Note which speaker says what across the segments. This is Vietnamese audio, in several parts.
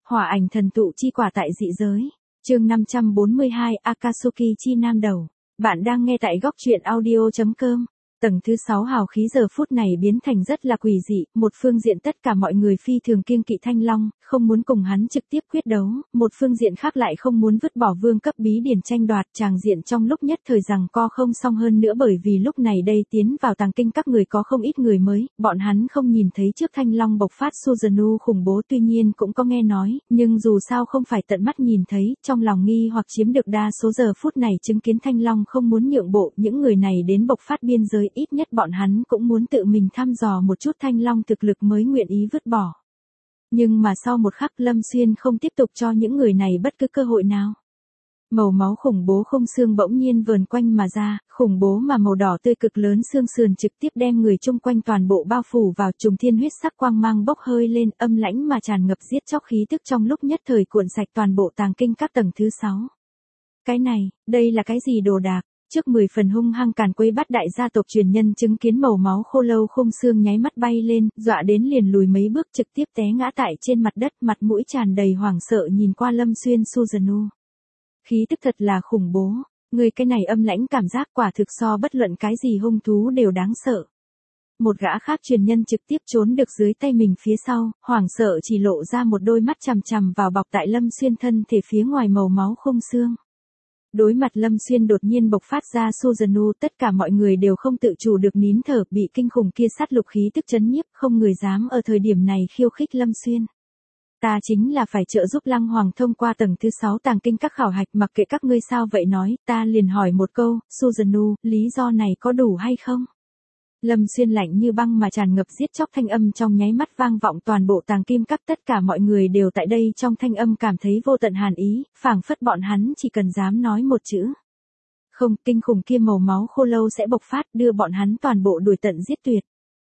Speaker 1: Hỏa ảnh thần tụ chi quả tại dị giới. Chương 542 Akatsuki chi nam đầu. Bạn đang nghe tại góc truyện audio.com. Tầng thứ 6 hào khí giờ phút này biến thành rất là quỷ dị, một phương diện tất cả mọi người phi thường kiêng kỵ Thanh Long, không muốn cùng hắn trực tiếp quyết đấu, một phương diện khác lại không muốn vứt bỏ vương cấp bí điển tranh đoạt, tràng diện trong lúc nhất thời rằng co không xong hơn nữa bởi vì lúc này đây tiến vào tàng kinh các người có không ít người mới, bọn hắn không nhìn thấy trước Thanh Long bộc phát Suzuno khủng bố tuy nhiên cũng có nghe nói, nhưng dù sao không phải tận mắt nhìn thấy, trong lòng nghi hoặc chiếm được đa số giờ phút này chứng kiến Thanh Long không muốn nhượng bộ, những người này đến bộc phát biên giới ít nhất bọn hắn cũng muốn tự mình thăm dò một chút Thanh Long thực lực mới nguyện ý vứt bỏ. Nhưng mà sau một khắc Lâm Xuyên không tiếp tục cho những người này bất cứ cơ hội nào. Màu máu khủng bố không xương bỗng nhiên vờn quanh mà ra, khủng bố mà màu đỏ tươi cực lớn xương sườn trực tiếp đem người chung quanh toàn bộ bao phủ vào trùng thiên huyết sắc quang mang bốc hơi lên âm lãnh mà tràn ngập giết chóc khí tức trong lúc nhất thời cuộn sạch toàn bộ tàng kinh các tầng thứ 6. Cái này, đây là cái gì đồ đạc? Trước 10 phần hung hăng càn quấy bắt đại gia tộc truyền nhân chứng kiến màu máu khô lâu khung xương nháy mắt bay lên, dọa đến liền lùi mấy bước trực tiếp té ngã tại trên mặt đất, mặt mũi tràn đầy hoảng sợ nhìn qua Lâm Xuyên Suzuno. Khí tức thật là khủng bố, người cái này âm lãnh cảm giác quả thực so bất luận cái gì hung thú đều đáng sợ. Một gã khác truyền nhân trực tiếp trốn được dưới tay mình phía sau, hoảng sợ chỉ lộ ra một đôi mắt chằm chằm vào bọc tại Lâm Xuyên thân thể phía ngoài màu máu khung xương. Đối mặt Lâm Xuyên đột nhiên bộc phát ra Suzuno, tất cả mọi người đều không tự chủ được nín thở, bị kinh khủng kia sát lục khí tức chấn nhiếp, không người dám ở thời điểm này khiêu khích Lâm Xuyên. Ta chính là phải trợ giúp Lăng Hoàng thông qua tầng thứ 6 tàng kinh các khảo hạch, mặc kệ các ngươi sao vậy nói, ta liền hỏi một câu, Suzuno, lý do này có đủ hay không? Lâm Xuyên lạnh như băng mà tràn ngập giết chóc thanh âm trong nháy mắt vang vọng toàn bộ tàng kim các, tất cả mọi người đều tại đây trong thanh âm cảm thấy vô tận hàn ý, phảng phất bọn hắn chỉ cần dám nói một chữ. Không, kinh khủng kia màu máu khô lâu sẽ bộc phát đưa bọn hắn toàn bộ đuổi tận giết tuyệt.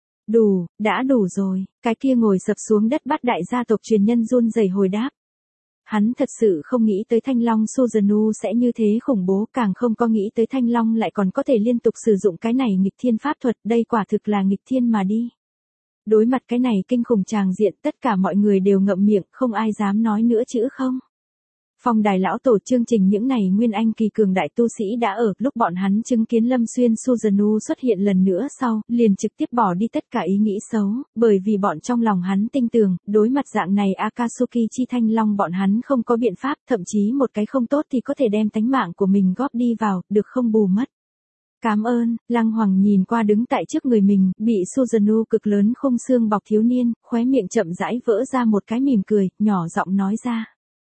Speaker 1: Đủ, đã đủ rồi, cái kia ngồi sập xuống đất bắt đại gia tộc truyền nhân run rẩy hồi đáp. Hắn thật sự không nghĩ tới Thanh Long Suzuno sẽ như thế khủng bố, càng không có nghĩ tới Thanh Long lại còn có thể liên tục sử dụng cái này nghịch thiên pháp thuật, đây quả thực là nghịch thiên mà đi. Đối mặt cái này kinh khủng tràng diện, tất cả mọi người đều ngậm miệng, không ai dám nói nữa chữ không. Phong đài lão tổ chương trình những này nguyên anh kỳ cường đại tu sĩ đã ở, lúc bọn hắn chứng kiến Lâm Xuyên Suzuno xuất hiện lần nữa sau, liền trực tiếp bỏ đi tất cả ý nghĩ xấu, bởi vì bọn trong lòng hắn tin tưởng, đối mặt dạng này Akatsuki chi Thanh Long bọn hắn không có biện pháp, thậm chí một cái không tốt thì có thể đem tánh mạng của mình góp đi vào, được không bù mất. Cảm ơn, Lăng Hoàng nhìn qua đứng tại trước người mình, bị Suzuno cực lớn khung xương bọc thiếu niên, khóe miệng chậm rãi vỡ ra một cái mỉm cười, nhỏ giọng nói ra.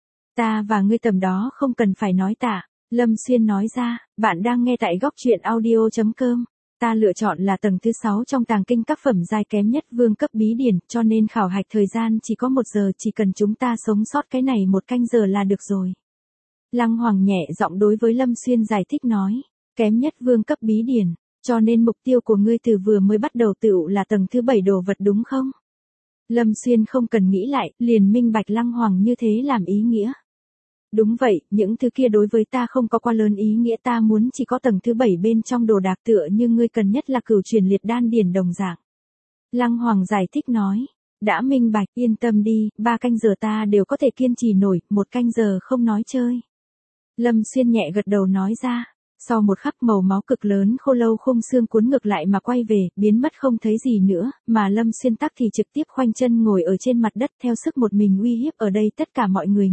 Speaker 1: Ta và ngươi tầm đó không cần phải nói tạ, Lâm Xuyên nói ra, bạn đang nghe tại góc truyện audio.com. Ta lựa chọn là tầng thứ 6 trong tàng kinh các phẩm giai kém nhất vương cấp bí điển, cho nên khảo hạch thời gian chỉ có 1 giờ, chỉ cần chúng ta sống sót cái này 1 canh giờ là được rồi. Lăng Hoàng nhẹ giọng đối với Lâm Xuyên giải thích nói, kém nhất vương cấp bí điển, cho nên mục tiêu của ngươi từ vừa mới bắt đầu tựu là tầng thứ 7 đồ vật đúng không? Lâm Xuyên không cần nghĩ lại, liền minh bạch Lăng Hoàng như thế làm ý nghĩa. Đúng vậy, những thứ kia đối với ta không có quá lớn ý nghĩa, ta muốn chỉ có tầng thứ 7 bên trong đồ đạc tựa như ngươi cần nhất là cửu truyền liệt đan điển đồng dạng. Lăng Hoàng giải thích nói, đã minh bạch, yên tâm đi, 3 canh giờ ta đều có thể kiên trì nổi, 1 canh giờ không nói chơi. Lâm Xuyên nhẹ gật đầu nói ra, sau một khắc màu máu cực lớn khô lâu khung xương cuốn ngược lại mà quay về, biến mất không thấy gì nữa, mà Lâm Xuyên tắc thì trực tiếp khoanh chân ngồi ở trên mặt đất theo sức một mình uy hiếp ở đây tất cả mọi người.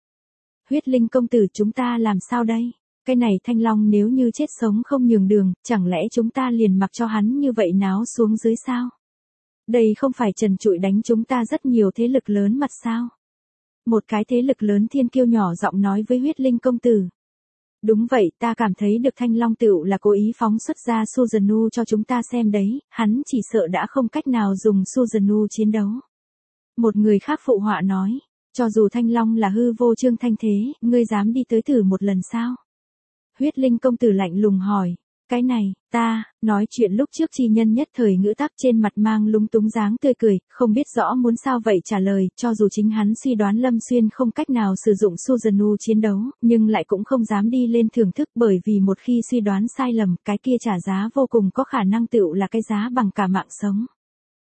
Speaker 1: Huyết Linh công tử, chúng ta làm sao đây? Cái này Thanh Long nếu như chết sống không nhường đường, chẳng lẽ chúng ta liền mặc cho hắn như vậy náo xuống dưới sao? Đây không phải trần trụi đánh chúng ta rất nhiều thế lực lớn mặt sao? Một cái thế lực lớn thiên kiêu nhỏ giọng nói với Huyết Linh công tử. Đúng vậy, ta cảm thấy được Thanh Long tựu là cố ý phóng xuất ra Suzuno cho chúng ta xem đấy, hắn chỉ sợ đã không cách nào dùng Suzuno chiến đấu. Một người khác phụ họa nói. Cho dù Thanh Long là hư vô trương thanh thế, ngươi dám đi tới thử một lần sao? Huyết Linh công tử lạnh lùng hỏi, cái này, ta, nói chuyện lúc trước chi nhân nhất thời ngữ tắc trên mặt mang lúng túng dáng tươi cười, không biết rõ muốn sao vậy trả lời, cho dù chính hắn suy đoán Lâm Xuyên không cách nào sử dụng Suzuno chiến đấu, nhưng lại cũng không dám đi lên thưởng thức bởi vì một khi suy đoán sai lầm, cái kia trả giá vô cùng có khả năng tựu là cái giá bằng cả mạng sống.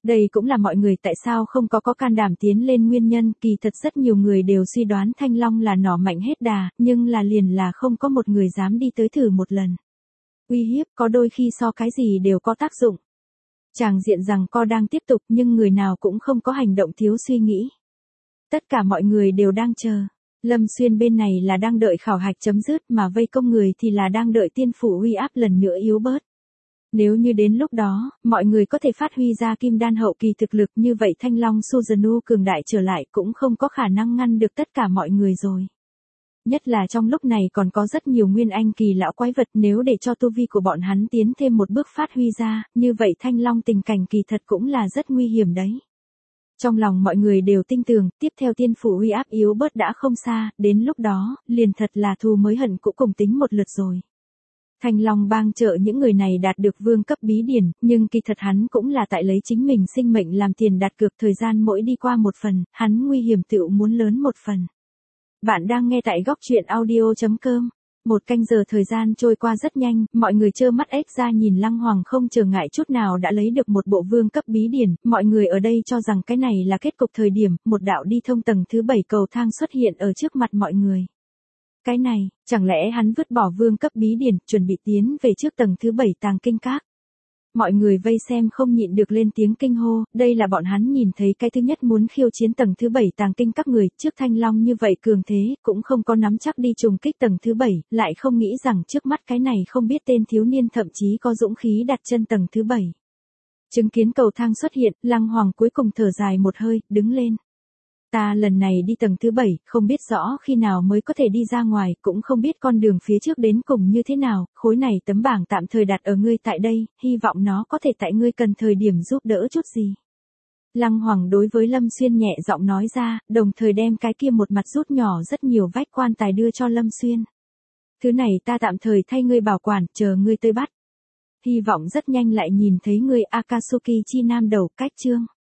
Speaker 1: Đây cũng là mọi người tại sao không có can đảm tiến lên nguyên nhân, kỳ thật rất nhiều người đều suy đoán Thanh Long là nỏ mạnh hết đà, nhưng liền là không có một người dám đi tới thử một lần. Uy hiếp có đôi khi so cái gì đều có tác dụng. Tràng diện rằng co đang tiếp tục nhưng người nào cũng không có hành động thiếu suy nghĩ. Tất cả mọi người đều đang chờ. Lâm Xuyên bên này là đang đợi khảo hạch chấm dứt mà vây công người thì là đang đợi tiên phủ uy áp lần nữa yếu bớt. Nếu như đến lúc đó, mọi người có thể phát huy ra kim đan hậu kỳ thực lực như vậy Thanh Long Suzanu cường đại trở lại cũng không có khả năng ngăn được tất cả mọi người rồi. Nhất là trong lúc này còn có rất nhiều nguyên anh kỳ lão quái vật nếu để cho tu vi của bọn hắn tiến thêm một bước phát huy ra, như vậy Thanh Long tình cảnh kỳ thật cũng là rất nguy hiểm đấy. Trong lòng mọi người đều tin tưởng, tiếp theo tiên phủ uy áp yếu bớt đã không xa, đến lúc đó, liền thật là thù mới hận cũng cùng tính một lượt rồi. Thanh Long bang trợ những người này đạt được vương cấp bí điển, nhưng kỳ thật hắn cũng là tại lấy chính mình sinh mệnh làm tiền đặt cược thời gian mỗi đi qua một phần, hắn nguy hiểm tựu muốn lớn một phần. Bạn đang nghe tại góc truyện audio.com. Một canh giờ thời gian trôi qua rất nhanh, mọi người trơ mắt ếch ra nhìn Lăng Hoàng không trở ngại chút nào đã lấy được một bộ vương cấp bí điển, mọi người ở đây cho rằng cái này là kết cục thời điểm, một đạo đi thông tầng thứ 7 cầu thang xuất hiện ở trước mặt mọi người. Cái này, chẳng lẽ hắn vứt bỏ vương cấp bí điển, chuẩn bị tiến về trước tầng thứ 7 tàng kinh các. Mọi người vây xem không nhịn được lên tiếng kinh hô, đây là bọn hắn nhìn thấy cái thứ nhất muốn khiêu chiến tầng thứ 7 tàng kinh các người, trước Thanh Long như vậy cường thế, cũng không có nắm chắc đi trùng kích tầng thứ 7, lại không nghĩ rằng trước mắt cái này không biết tên thiếu niên thậm chí có dũng khí đặt chân tầng thứ 7. Chứng kiến cầu thang xuất hiện, Lăng Hoàng cuối cùng thở dài một hơi, đứng lên. Ta lần này đi tầng thứ 7, không biết rõ khi nào mới có thể đi ra ngoài, cũng không biết con đường phía trước đến cùng như thế nào, khối này tấm bảng tạm thời đặt ở ngươi tại đây, hy vọng nó có thể tại ngươi cần thời điểm giúp đỡ chút gì. Lăng Hoàng đối với Lâm Xuyên nhẹ giọng nói ra, đồng thời đem cái kia một mặt rút nhỏ rất nhiều vách quan tài đưa cho Lâm Xuyên. Thứ này ta tạm thời thay ngươi bảo quản, chờ ngươi tới bắt. Hy vọng rất nhanh lại nhìn thấy ngươi Akatsuki chi nam đầu, cách chương.